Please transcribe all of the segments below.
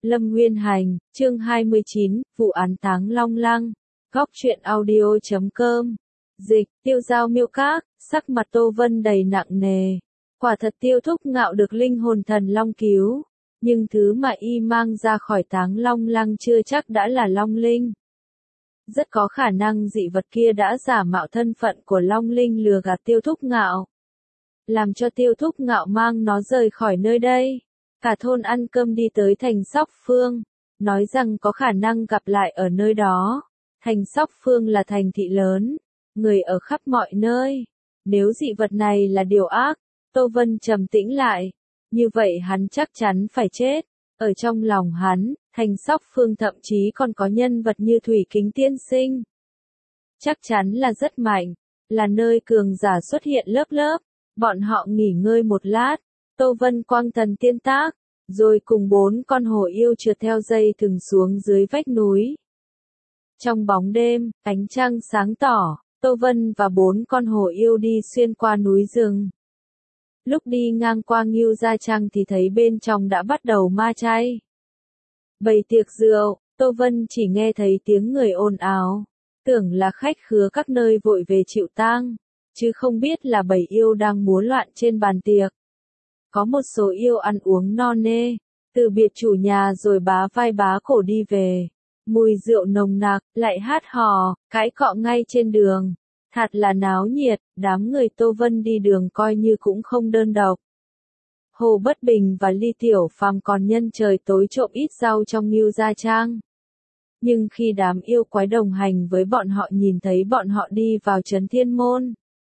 Lâm Nguyên Hành, chương 29, vụ án Táng Long Lăng. Góc truyện audio.com. Dịch, Tiêu Giao miêu các, sắc mặt Tô Vân đầy nặng nề. Quả thật Tiêu Thúc Ngạo được linh hồn thần long cứu, nhưng thứ mà y mang ra khỏi Táng Long Lăng chưa chắc đã là long linh. Rất có khả năng dị vật kia đã giả mạo thân phận của long linh lừa gạt Tiêu Thúc Ngạo, làm cho Tiêu Thúc Ngạo mang nó rời khỏi nơi đây. Cả thôn ăn cơm đi tới thành Sóc Phương, nói rằng có khả năng gặp lại ở nơi đó. Thành Sóc Phương là thành thị lớn, người ở khắp mọi nơi. Nếu dị vật này là điều ác, Tô Vân trầm tĩnh lại, như vậy hắn chắc chắn phải chết. Ở trong lòng hắn, thành Sóc Phương thậm chí còn có nhân vật như Thủy Kính Tiên Sinh. Chắc chắn là rất mạnh, là nơi cường giả xuất hiện lớp lớp. Bọn họ nghỉ ngơi một lát, Tô Vân quang thần tiên tác, rồi cùng 4 con hổ yêu trượt theo dây thừng xuống dưới vách núi. Trong bóng đêm, ánh trăng sáng tỏ, Tô Vân và 4 con hổ yêu đi xuyên qua núi rừng. Lúc đi ngang qua Ngưu Gia Trang thì thấy bên trong đã bắt đầu ma chay. Bày tiệc rượu, Tô Vân chỉ nghe thấy tiếng người ồn ào, tưởng là khách khứa các nơi vội về chịu tang, chứ không biết là bầy yêu đang múa loạn trên bàn tiệc. Có một số yêu ăn uống no nê, từ biệt chủ nhà rồi bá vai bá cổ đi về. Mùi rượu nồng nặc, lại hát hò, cãi cọ ngay trên đường. Thật là náo nhiệt, đám người Tô Vân đi đường coi như cũng không đơn độc. Hồ Bất Bình và Ly Tiểu Phàm còn nhân trời tối trộm ít rau trong Ngưu Gia Trang. Nhưng khi đám yêu quái đồng hành với bọn họ nhìn thấy bọn họ đi vào trấn Thiên Môn,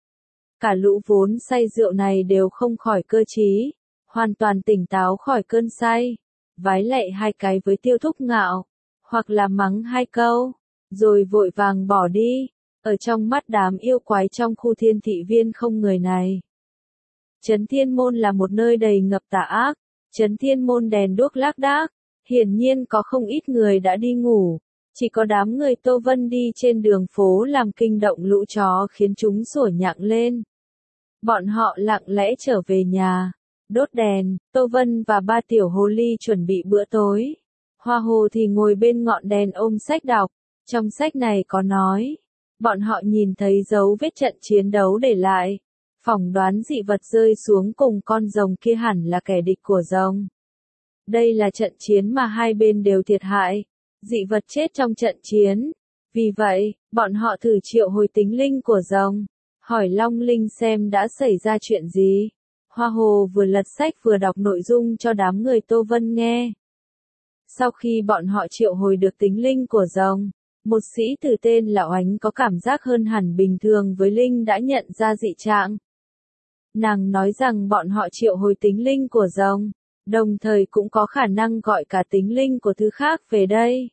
cả lũ vốn say rượu này đều không khỏi cơ trí, hoàn toàn tỉnh táo khỏi cơn say, vái lạy 2 cái với Tiêu Thúc Ngạo, hoặc là mắng 2 câu, rồi vội vàng bỏ đi. Ở trong mắt đám yêu quái trong khu Thiên Thị Viên không người này, Trấn Thiên Môn là một nơi đầy ngập tà ác. Trấn Thiên Môn đèn đuốc lác đác, hiển nhiên có không ít người đã đi ngủ. Chỉ có đám người Tô Vân đi trên đường phố làm kinh động lũ chó khiến chúng sủa nhặng lên. Bọn họ lặng lẽ trở về nhà, đốt đèn. Tô Vân và 3 tiểu hồ ly chuẩn bị bữa tối. Hoa Hồ thì ngồi bên ngọn đèn ôm sách đọc. Trong sách này có nói, bọn họ nhìn thấy dấu vết trận chiến đấu để lại, phỏng đoán dị vật rơi xuống cùng con rồng kia hẳn là kẻ địch của rồng. Đây là trận chiến mà hai bên đều thiệt hại, dị vật chết trong trận chiến. Vì vậy, bọn họ thử triệu hồi tính linh của rồng, hỏi Long Linh xem đã xảy ra chuyện gì. Hoa Hồ vừa lật sách vừa đọc nội dung cho đám người Tô Vân nghe. Sau khi bọn họ triệu hồi được tính linh của rồng, một sĩ tử tên là Oánh có cảm giác hơn hẳn bình thường với linh đã nhận ra dị trạng. Nàng nói rằng bọn họ triệu hồi tính linh của rồng, đồng thời cũng có khả năng gọi cả tính linh của thứ khác về đây.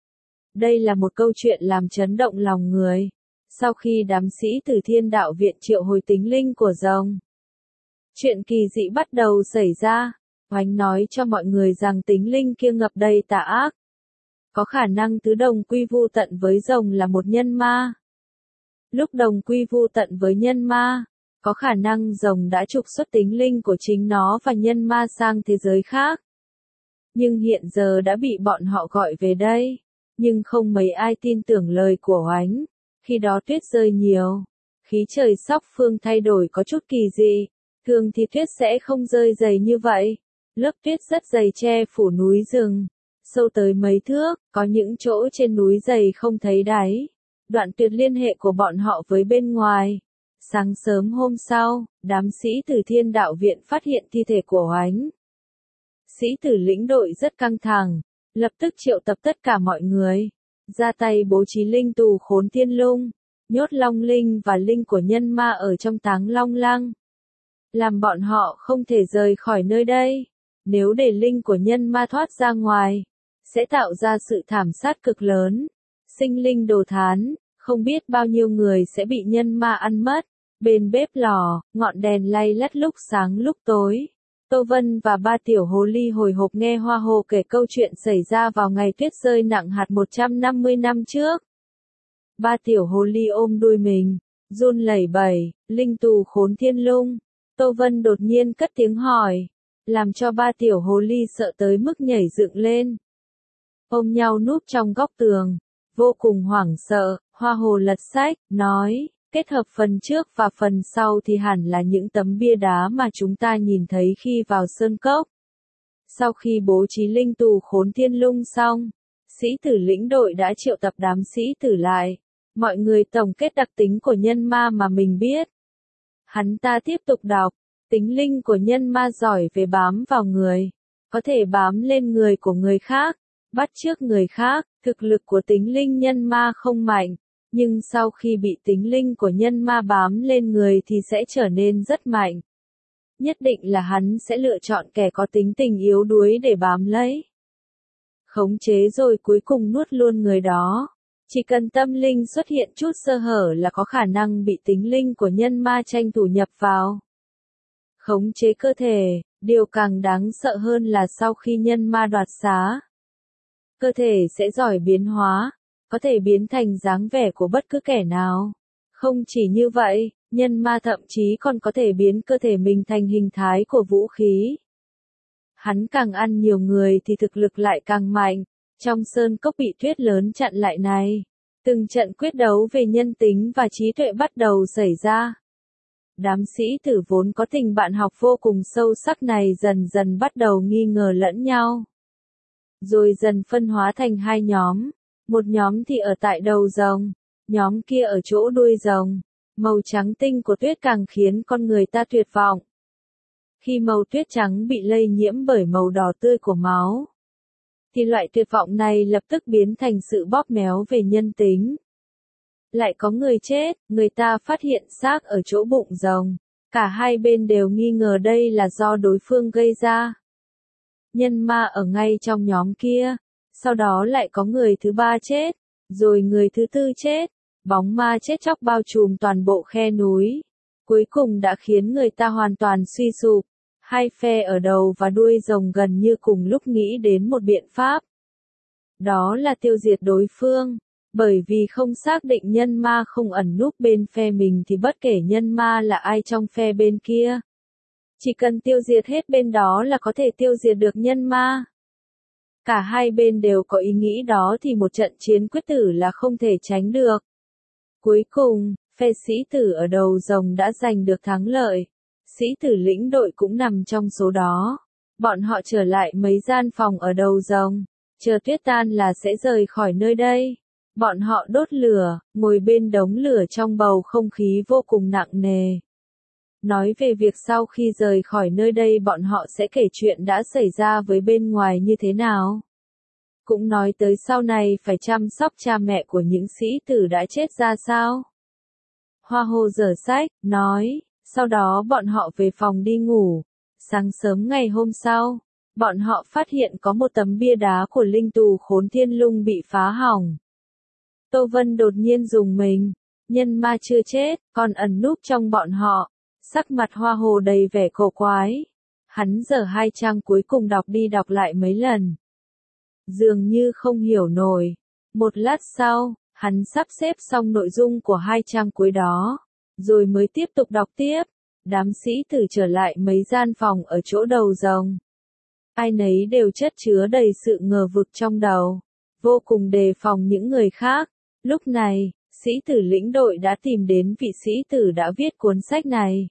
Đây là một câu chuyện làm chấn động lòng người. Sau khi đám sĩ tử Thiên Đạo Viện triệu hồi tính linh của rồng, chuyện kỳ dị bắt đầu xảy ra. Oánh nói cho mọi người rằng tính linh kia ngập đầy tà ác. Có khả năng tứ đồng quy vu tận với rồng là một nhân ma. Lúc đồng quy vu tận với nhân ma, có khả năng rồng đã trục xuất tính linh của chính nó và nhân ma sang thế giới khác. Nhưng hiện giờ đã bị bọn họ gọi về đây. Nhưng không mấy ai tin tưởng lời của Oánh. Khi đó tuyết rơi nhiều, khí trời Sóc Phương thay đổi có chút kỳ dị. Thường thì tuyết sẽ không rơi dày như vậy. Lớp tuyết rất dày che phủ núi rừng, sâu tới mấy thước, có những chỗ trên núi dày không thấy đáy. Đoạn tuyệt liên hệ của bọn họ với bên ngoài. Sáng sớm hôm sau, đám sĩ tử Thiên Đạo Viện phát hiện thi thể của Oánh. Sĩ tử lĩnh đội rất căng thẳng, lập tức triệu tập tất cả mọi người, ra tay bố trí linh tù Khốn Thiên Lung, nhốt Long Linh và linh của nhân ma ở trong Táng Long Lăng, làm bọn họ không thể rời khỏi nơi đây. Nếu để linh của nhân ma thoát ra ngoài, sẽ tạo ra sự thảm sát cực lớn, sinh linh đồ thán, không biết bao nhiêu người sẽ bị nhân ma ăn mất. Bên bếp lò, ngọn đèn lay lắt lúc sáng lúc tối. Tô Vân và 3 tiểu hồ ly hồi hộp nghe Hoa Hồ kể câu chuyện xảy ra vào ngày tuyết rơi nặng hạt 150 năm trước. 3 tiểu hồ ly ôm đuôi mình, run lẩy bẩy, linh tù Khốn Thiên Lung. Tô Vân đột nhiên cất tiếng hỏi, làm cho 3 tiểu hồ ly sợ tới mức nhảy dựng lên. ôm nhau núp trong góc tường, vô cùng hoảng sợ. Hoa Hồ lật sách, nói, kết hợp phần trước và phần sau thì hẳn là những tấm bia đá mà chúng ta nhìn thấy khi vào sơn cốc. Sau khi bố trí linh tù khốn thiên lung xong, sĩ tử lĩnh đội đã triệu tập đám sĩ tử lại. Mọi người tổng kết đặc tính của nhân ma mà mình biết. Hắn ta tiếp tục đọc, tính linh của nhân ma giỏi về bám vào người, có thể bám lên người của người khác, bắt chước người khác. Thực lực của tính linh nhân ma không mạnh, nhưng sau khi bị tính linh của nhân ma bám lên người thì sẽ trở nên rất mạnh. Nhất định là hắn sẽ lựa chọn kẻ có tính tình yếu đuối để bám lấy. Khống chế rồi cuối cùng nuốt luôn người đó. Chỉ cần tâm linh xuất hiện chút sơ hở là có khả năng bị tính linh của nhân ma tranh thủ nhập vào. Khống chế cơ thể, điều càng đáng sợ hơn là sau khi nhân ma đoạt xá, cơ thể sẽ giỏi biến hóa, có thể biến thành dáng vẻ của bất cứ kẻ nào. Không chỉ như vậy, nhân ma thậm chí còn có thể biến cơ thể mình thành hình thái của vũ khí. Hắn càng ăn nhiều người thì thực lực lại càng mạnh. Trong sơn cốc bị tuyết lớn chặn lại này, từng trận quyết đấu về nhân tính và trí tuệ bắt đầu xảy ra. Đám sĩ tử vốn có tình bạn học vô cùng sâu sắc này dần dần bắt đầu nghi ngờ lẫn nhau. Rồi dần phân hóa thành hai nhóm. Một nhóm thì ở tại đầu rồng, nhóm kia ở chỗ đuôi rồng. Màu trắng tinh của tuyết càng khiến con người ta tuyệt vọng. Khi màu tuyết trắng bị lây nhiễm bởi màu đỏ tươi của máu, thì loại tuyệt vọng này lập tức biến thành sự bóp méo về nhân tính. Lại có người chết, người ta phát hiện xác ở chỗ bụng rồng. Cả hai bên đều nghi ngờ đây là do đối phương gây ra. Nhân ma ở ngay trong nhóm kia. Sau đó lại có người thứ ba chết, rồi người thứ tư chết. Bóng ma chết chóc bao trùm toàn bộ khe núi. Cuối cùng đã khiến người ta hoàn toàn suy sụp. Hai phe ở đầu và đuôi rồng gần như cùng lúc nghĩ đến một biện pháp. Đó là tiêu diệt đối phương. Bởi vì không xác định nhân ma không ẩn núp bên phe mình thì bất kể nhân ma là ai trong phe bên kia. Chỉ cần tiêu diệt hết bên đó là có thể tiêu diệt được nhân ma. Cả hai bên đều có ý nghĩ đó thì một trận chiến quyết tử là không thể tránh được. Cuối cùng, phe sĩ tử ở đầu rồng đã giành được thắng lợi. Sĩ tử lĩnh đội cũng nằm trong số đó. Bọn họ trở lại mấy gian phòng ở đầu rồng, chờ tuyết tan là sẽ rời khỏi nơi đây. Bọn họ đốt lửa, ngồi bên đống lửa trong bầu không khí vô cùng nặng nề. Nói về việc sau khi rời khỏi nơi đây bọn họ sẽ kể chuyện đã xảy ra với bên ngoài như thế nào. Cũng nói tới sau này phải chăm sóc cha mẹ của những sĩ tử đã chết ra sao. Hoa Hồ giở sách, nói, sau đó bọn họ về phòng đi ngủ. Sáng sớm ngày hôm sau, bọn họ phát hiện có một tấm bia đá của linh tù khốn thiên lung bị phá hỏng. Tô Vân đột nhiên rùng mình, nhân ma chưa chết, còn ẩn núp trong bọn họ. Sắc mặt Hoa Hồ đầy vẻ cổ quái. Hắn giở hai trang cuối cùng đọc đi đọc lại mấy lần. Dường như không hiểu nổi. Một lát sau, hắn sắp xếp xong nội dung của hai trang cuối đó, rồi mới tiếp tục đọc tiếp. Đám sĩ tử trở lại mấy gian phòng ở chỗ đầu rồng. Ai nấy đều chất chứa đầy sự ngờ vực trong đầu, vô cùng đề phòng những người khác. Lúc này, sĩ tử lĩnh đội đã tìm đến vị sĩ tử đã viết cuốn sách này.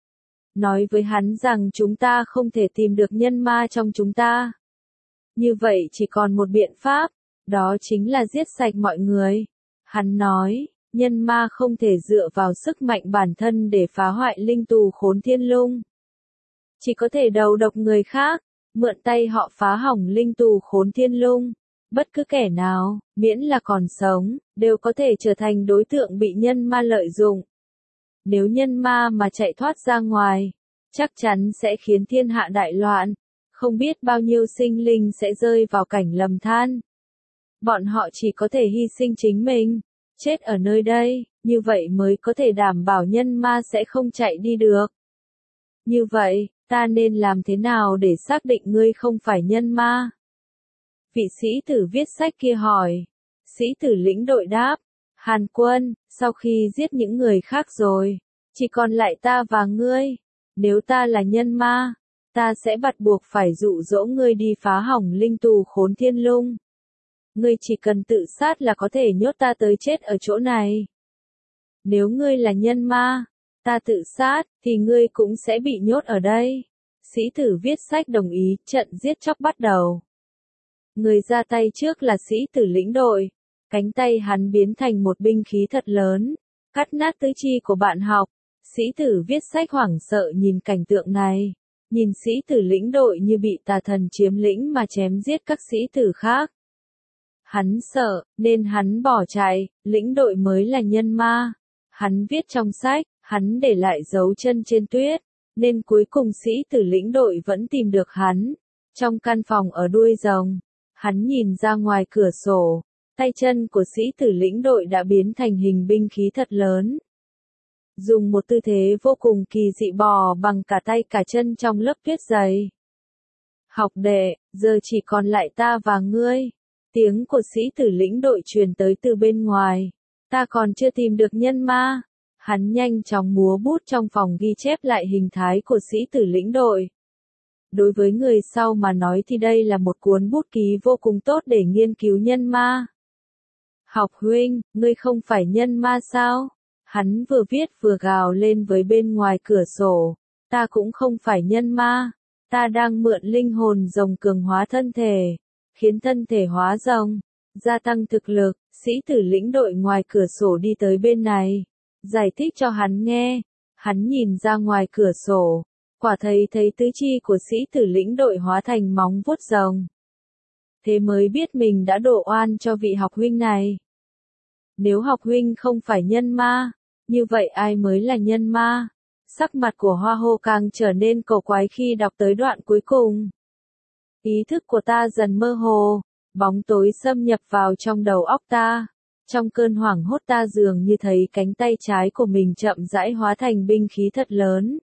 Nói với hắn rằng chúng ta không thể tìm được nhân ma trong chúng ta. Như vậy chỉ còn một biện pháp, đó chính là giết sạch mọi người. Hắn nói, nhân ma không thể dựa vào sức mạnh bản thân để phá hoại linh tù khốn thiên lung. Chỉ có thể đầu độc người khác, mượn tay họ phá hỏng linh tù khốn thiên lung. Bất cứ kẻ nào, miễn là còn sống, đều có thể trở thành đối tượng bị nhân ma lợi dụng. Nếu nhân ma mà chạy thoát ra ngoài, chắc chắn sẽ khiến thiên hạ đại loạn, không biết bao nhiêu sinh linh sẽ rơi vào cảnh lầm than. Bọn họ chỉ có thể hy sinh chính mình, chết ở nơi đây, như vậy mới có thể đảm bảo nhân ma sẽ không chạy đi được. Như vậy, ta nên làm thế nào để xác định ngươi không phải nhân ma? Vị sĩ tử viết sách kia hỏi. Sĩ tử lĩnh đội đáp, Hàn Quân, sau khi giết những người khác rồi, chỉ còn lại ta và ngươi. Nếu ta là nhân ma, ta sẽ bắt buộc phải dụ dỗ ngươi đi phá hỏng linh tù khốn thiên lung. Ngươi chỉ cần tự sát là có thể nhốt ta tới chết ở chỗ này. Nếu ngươi là nhân ma, ta tự sát, thì ngươi cũng sẽ bị nhốt ở đây. Sĩ tử viết sách đồng ý, trận giết chóc bắt đầu. Người ra tay trước là sĩ tử lĩnh đội. Cánh tay hắn biến thành một binh khí thật lớn, cắt nát tứ chi của bạn học. Sĩ tử viết sách hoảng sợ nhìn cảnh tượng này. Nhìn sĩ tử lĩnh đội như bị tà thần chiếm lĩnh mà chém giết các sĩ tử khác. Hắn sợ, nên hắn bỏ chạy, lĩnh đội mới là nhân ma. Hắn viết trong sách, hắn để lại dấu chân trên tuyết, nên cuối cùng sĩ tử lĩnh đội vẫn tìm được hắn. Trong căn phòng ở đuôi rồng, hắn nhìn ra ngoài cửa sổ, tay chân của sĩ tử lĩnh đội đã biến thành hình binh khí thật lớn. Dùng một tư thế vô cùng kỳ dị bò bằng cả tay cả chân trong lớp tuyết dày. Học đệ, giờ chỉ còn lại ta và ngươi. Tiếng của sĩ tử lĩnh đội truyền tới từ bên ngoài. Ta còn chưa tìm được nhân ma. Hắn nhanh chóng múa bút trong phòng ghi chép lại hình thái của sĩ tử lĩnh đội. Đối với người sau mà nói thì đây là một cuốn bút ký vô cùng tốt để nghiên cứu nhân ma. Học huynh, ngươi không phải nhân ma sao? Hắn vừa viết vừa gào lên với bên ngoài cửa sổ. Ta cũng không phải nhân ma. Ta đang mượn linh hồn rồng cường hóa thân thể, khiến thân thể hóa rồng, gia tăng thực lực. Sĩ tử lĩnh đội ngoài cửa sổ đi tới bên này, giải thích cho hắn nghe. Hắn nhìn ra ngoài cửa sổ, quả thấy tứ chi của sĩ tử lĩnh đội hóa thành móng vuốt rồng. Thế mới biết mình đã đổ oan cho vị học huynh này. Nếu học huynh không phải nhân ma, như vậy ai mới là nhân ma? Sắc mặt của Hoa Hô càng trở nên cổ quái khi đọc tới đoạn cuối cùng. Ý thức của ta dần mơ hồ, bóng tối xâm nhập vào trong đầu óc ta. Trong cơn hoảng hốt ta dường như thấy cánh tay trái của mình chậm rãi hóa thành binh khí thật lớn.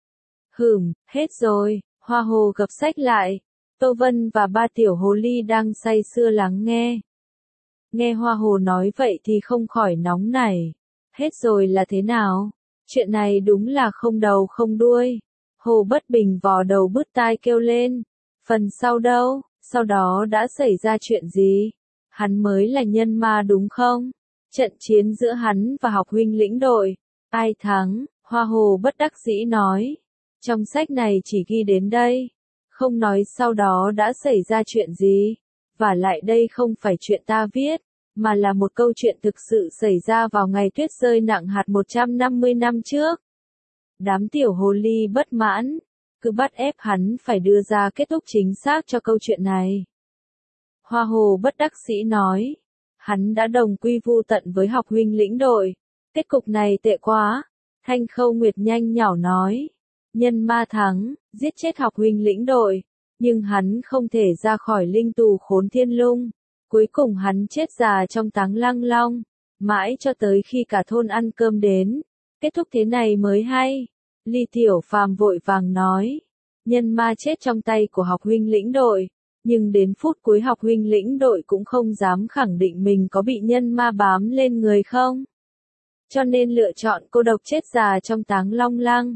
Hết rồi, Hoa Hồ gập sách lại. Tô Vân và ba tiểu hồ ly đang say sưa lắng nghe. Nghe Hoa Hồ nói vậy thì không khỏi nóng nảy. Hết rồi là thế nào? Chuyện này đúng là không đầu không đuôi. Hồ Bất Bình vò đầu bứt tai kêu lên. Phần sau đâu? Sau đó đã xảy ra chuyện gì? Hắn mới là nhân ma đúng không? Trận chiến giữa hắn và học huynh lĩnh đội. Ai thắng? Hoa Hồ bất đắc dĩ nói. Trong sách này chỉ ghi đến đây. Không nói sau đó đã xảy ra chuyện gì. Và lại đây không phải chuyện ta viết, mà là một câu chuyện thực sự xảy ra vào ngày tuyết rơi nặng hạt 150 năm trước. Đám tiểu hồ ly bất mãn, cứ bắt ép hắn phải đưa ra kết thúc chính xác cho câu chuyện này. Hoa Hồ bất đắc dĩ nói, hắn đã đồng quy vu tận với học huynh lĩnh đội. Kết cục này tệ quá. Thanh Khâu Nguyệt nhanh nhảu nói, nhân ma thắng, giết chết học huynh lĩnh đội, nhưng hắn không thể ra khỏi linh tù Khốn Thiên Lung. Cuối cùng hắn chết già trong Táng Lăng Long, mãi cho tới khi cả thôn ăn cơm đến. Kết thúc thế này mới hay. Ly Tiểu Phàm vội vàng nói, nhân ma chết trong tay của học huynh lĩnh đội, nhưng đến phút cuối học huynh lĩnh đội cũng không dám khẳng định mình có bị nhân ma bám lên người không. Cho nên lựa chọn cô độc chết già trong Táng Long Lăng.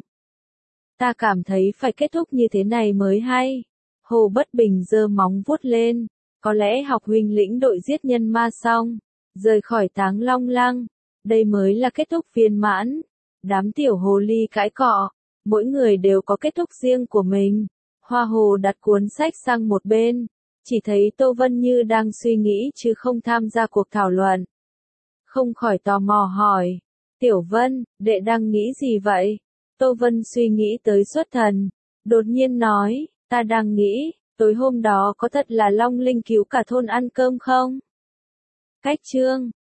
Ta cảm thấy phải kết thúc như thế này mới hay. Hồ Bất Bình giơ móng vuốt lên. Có lẽ học huynh lĩnh đội giết nhân ma xong, rời khỏi Táng Long Lăng. Đây mới là kết thúc viên mãn. Đám tiểu hồ ly cãi cọ, mỗi người đều có kết thúc riêng của mình. Hoa Hồ đặt cuốn sách sang một bên, chỉ thấy Tô Vân Như đang suy nghĩ chứ không tham gia cuộc thảo luận. Không khỏi tò mò hỏi, Tiểu Vân, đệ đang nghĩ gì vậy? Tô Vân suy nghĩ tới xuất thần, đột nhiên nói, ta đang nghĩ, tối hôm đó có thật là Long Linh cứu cả thôn ăn cơm không? Cách chương